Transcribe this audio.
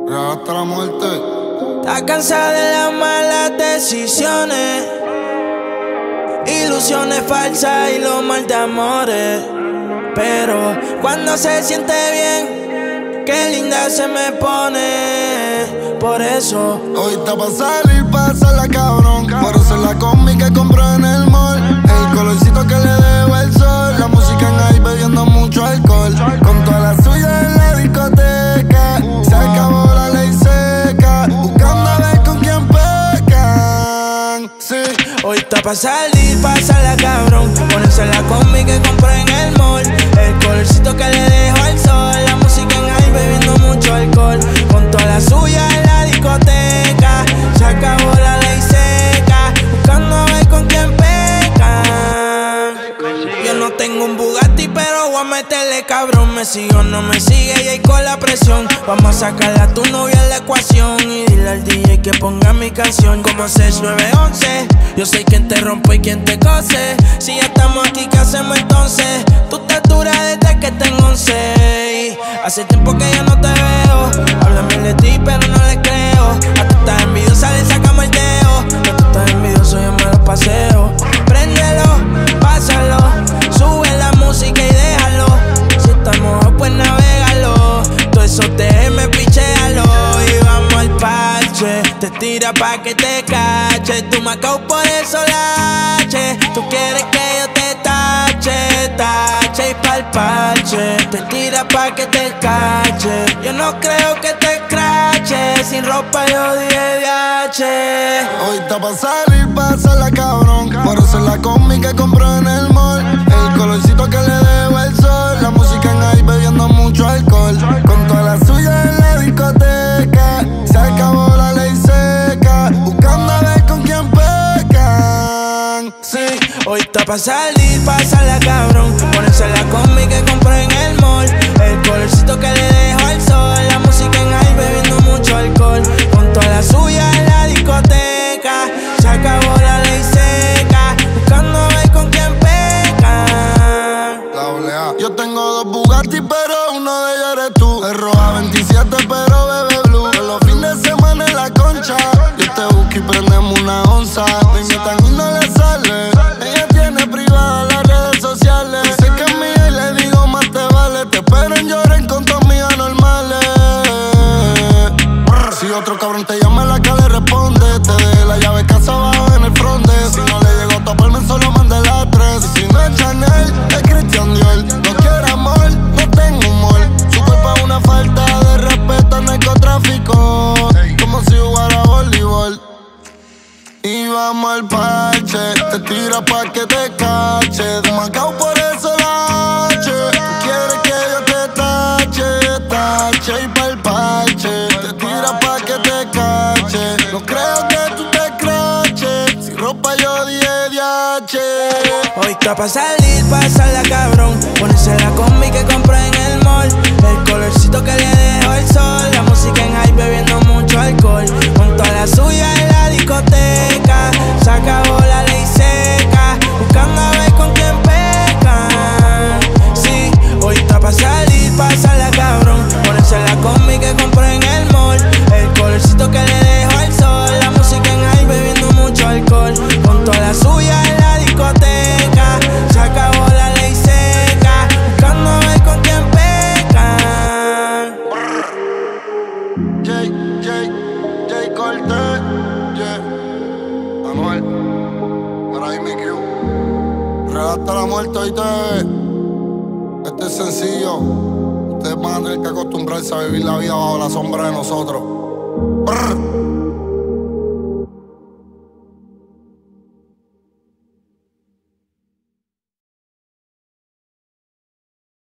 Hasta la muerte. Está cansada de las malas decisiones, ilusiones falsas y los mal de amores. Pero cuando se siente bien, qué linda se me pone. Por eso hoy está pa' salir, pasarla cabrón. Por eso la combi que compró en el mall, el colorcito que le dejo el sol, la música en ahí bebiendo mucho alcohol, con toda la suya en la discoteca. Se acabó la ley seca, buscando a ver con quién pecan. Sí, hoy está pa' salir, pasarla cabrón. Ponerse la combi que compré en el mall, el colorcito que le dejo al sol, la música en ahí bebiendo mucho alcohol, con toda la suya en la discoteca. Se acabó la ley seca, buscando a ver con quién pecan. Yo no tengo un Bugatti, pero voy a meterle cabrón. Me sigue o no me sigue y ahí con la presión. Vamos a sacarle a tu novia en la ecuación y dile al DJ que ponga mi canción. Como 6911, yo soy quien te rompe y quien te cose. Si ya estamos aquí, ¿qué hacemos entonces? Tú te duras desde que tengo 11. Hace tiempo que ya no te veo. Hablan bien de ti, pero no le creo. A tú estás envidiosa, le sacamos el dedo. A tú estás envidioso, yo me lo paseo. Préndelo, pásalo, sube la música y déjalo. Si estamos pues navégalo. Todo eso déjeme pichéalo. Y vamos al parche. Te tira pa' que te cache. Tú me acabo por eso lache. Tú quieres que yo te tache, tache y pa'l parche. Te tira pa' que te cache. Yo no creo que te escrache. Sin ropa yo dije DH. hoy está pa' salir, pasarla cabrón. Por eso la combi que compró en el mall, el colorcito que le dejo el sol, la música en ahí bebiendo mucho alcohol, con toda la suya en la discoteca. Se acabó la ley seca, buscando a ver con quién pecan. Sí, hoy está pa' salir, pasarla cabrón. Ponerse la combi que compré en el mall, el colorcito que le dejo al sol, la música en ahí bebiendo mucho alcohol, con toda la suya en la discoteca. Se acabó la ley seca, buscando a ver con quién pecan. Yo tengo dos Bugatti, pero uno de ellos eres tú. Es roja 27, pero bebe blue. En los fines de semana en la concha, yo te busco y prendemos una onza. Me invitan y no le sale. Ella tiene privada las redes sociales. Dice que es mía y le digo más te vale. Te espero en Lloren con tus amigas normales. Si otro cabrón te llama, la que le responde. Te dejé la llave casa abajo en el fronte. Si no le llegó a toparme, solo mandé las 3. Y si no es Chanel, es Christian Dior. No quiero amor, no tengo humor. Su cuerpo es una falta de respeto al narcotráfico, como si jugara voleibol. Y vamos al parche, te tira pa' que te cache. De Macao por eso la H. Tú quieres que yo te tache, tache y pa'l parche. Te tira pa' que te cache. No creo que tú te craches. Sin ropa yo dije DH. Hoy está pa' salir, pasarla cabrón. Ponerse la combi que compré en el mall, el colorcito que le dejo el sol, la música en high bebiendo mucho alcohol, con toda la suya en la discoteca. Se acabó la ley seca, buscando a ver con quién pecan. Sí, hoy está pa' salir, pasarla cabrón. Ponerse la combi que compré en el mall, el colorcito que le dejo el sol, la música en high bebiendo mucho alcohol, con toda la suya en la discoteca. Se acabó la ley seca, buscando a ver con quién pecan. J Cortez, yeah. Anuel, para ahí mi crew. Hasta la muerte, oíste. Este es sencillo. Ustedes van a tener que acostumbrarse a vivir la vida bajo la sombra de nosotros. Brr.